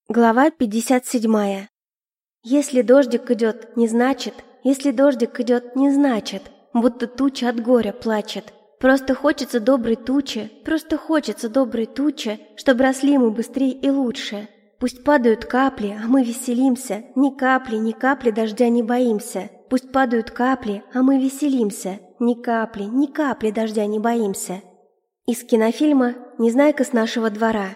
Глава 57. Если дождик идет, не значит, если дождик идет, не значит, будто туча от горя плачет. Просто хочется доброй тучи, чтобы росли мы быстрее и лучше. Пусть падают капли, а мы веселимся, ни капли дождя не боимся. Пусть падают капли, а мы веселимся, ни капли дождя не боимся. Из кинофильма «Незнайка с нашего двора».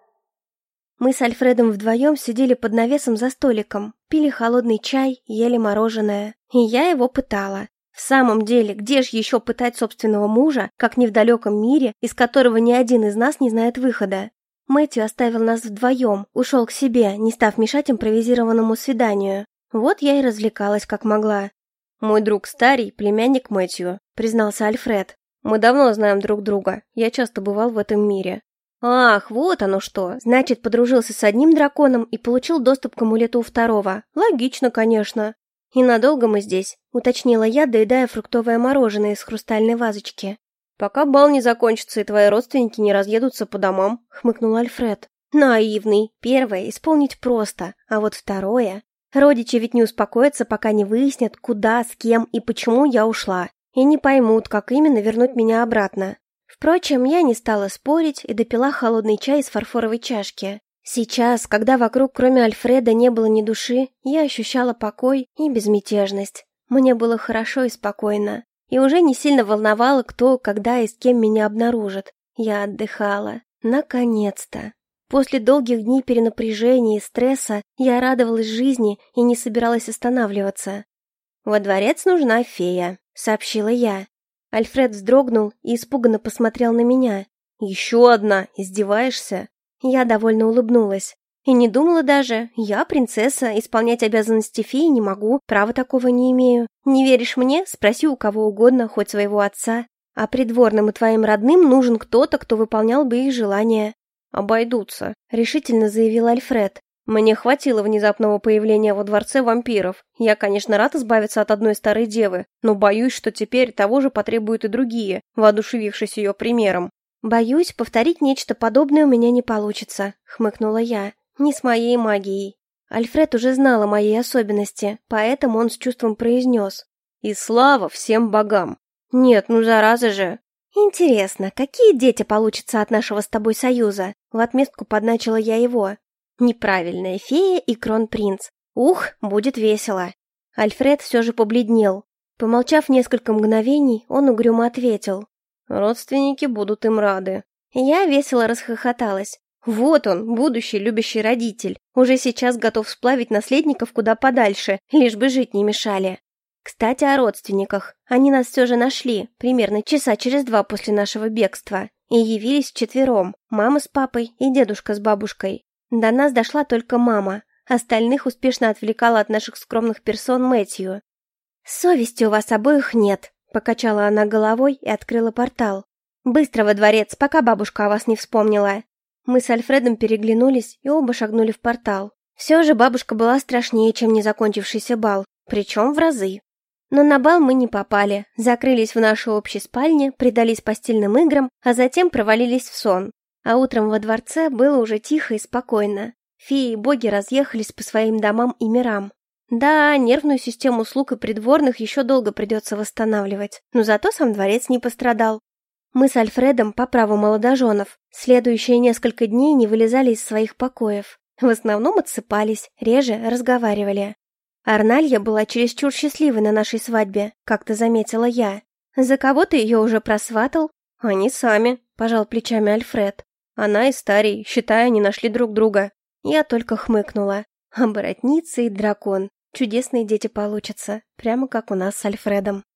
Мы с Альфредом вдвоем сидели под навесом за столиком, пили холодный чай, ели мороженое. И я его пытала. В самом деле, где ж еще пытать собственного мужа, как не в далеком мире, из которого ни один из нас не знает выхода? Мэтью оставил нас вдвоем, ушел к себе, не став мешать импровизированному свиданию. Вот я и развлекалась как могла. «Мой друг Старий, племянник Мэтью», — признался Альфред. «Мы давно знаем друг друга, я часто бывал в этом мире». «Ах, вот оно что! Значит, подружился с одним драконом и получил доступ к амулету у второго. Логично, конечно. И надолго мы здесь?» — уточнила я, доедая фруктовое мороженое из хрустальной вазочки. «Пока бал не закончится и твои родственники не разъедутся по домам», — хмыкнул Альфред. «Наивный. Первое исполнить просто, а вот второе... Родичи ведь не успокоятся, пока не выяснят, куда, с кем и почему я ушла, и не поймут, как именно вернуть меня обратно». Впрочем, я не стала спорить и допила холодный чай из фарфоровой чашки. Сейчас, когда вокруг кроме Альфреда не было ни души, я ощущала покой и безмятежность. Мне было хорошо и спокойно. И уже не сильно волновало, кто, когда и с кем меня обнаружит. Я отдыхала. Наконец-то. После долгих дней перенапряжения и стресса я радовалась жизни и не собиралась останавливаться. «Во дворец нужна фея», — сообщила я. Альфред вздрогнул и испуганно посмотрел на меня. «Еще одна? Издеваешься?» Я довольно улыбнулась. И не думала даже. Я принцесса, исполнять обязанности феи не могу, права такого не имею. Не веришь мне? Спроси у кого угодно, хоть своего отца. А придворным и твоим родным нужен кто-то, кто выполнял бы их желания. «Обойдутся», — решительно заявил Альфред. «Мне хватило внезапного появления во дворце вампиров. Я, конечно, рад избавиться от одной старой девы, но боюсь, что теперь того же потребуют и другие, воодушевившись ее примером». «Боюсь, повторить нечто подобное у меня не получится», — хмыкнула я. «Не с моей магией». Альфред уже знал о моей особенности, поэтому он с чувством произнес. «И слава всем богам!» «Нет, ну зараза же!» «Интересно, какие дети получатся от нашего с тобой союза?» В отместку подначила я его. «Неправильная фея и кронпринц. Ух, будет весело». Альфред все же побледнел. Помолчав несколько мгновений, он угрюмо ответил. «Родственники будут им рады». Я весело расхохоталась. Вот он, будущий любящий родитель. Уже сейчас готов сплавить наследников куда подальше, лишь бы жить не мешали. Кстати, о родственниках. Они нас все же нашли, примерно часа через 2 после нашего бегства. И явились вчетвером. Мама с папой и дедушка с бабушкой. До нас дошла только мама. Остальных успешно отвлекала от наших скромных персон Мэтью. «Совести у вас обоих нет», — покачала она головой и открыла портал. «Быстро во дворец, пока бабушка о вас не вспомнила». Мы с Альфредом переглянулись и оба шагнули в портал. Все же бабушка была страшнее, чем незакончившийся бал, причем в разы. Но на бал мы не попали, закрылись в нашей общей спальне, предались постельным играм, а затем провалились в сон. А утром во дворце было уже тихо и спокойно. Феи и боги разъехались по своим домам и мирам. Да, нервную систему слуг и придворных еще долго придется восстанавливать, но зато сам дворец не пострадал. Мы с Альфредом по праву молодоженов следующие несколько дней не вылезали из своих покоев. В основном отсыпались, реже разговаривали. Арналья была чересчур счастливой на нашей свадьбе, как-то заметила я. «За кого ты ее уже просватал?» «Они сами», — пожал плечами Альфред. «Она и Старий, считай, они нашли друг друга». Я только хмыкнула. Оборотница и дракон. Чудесные дети получатся, прямо как у нас с Альфредом.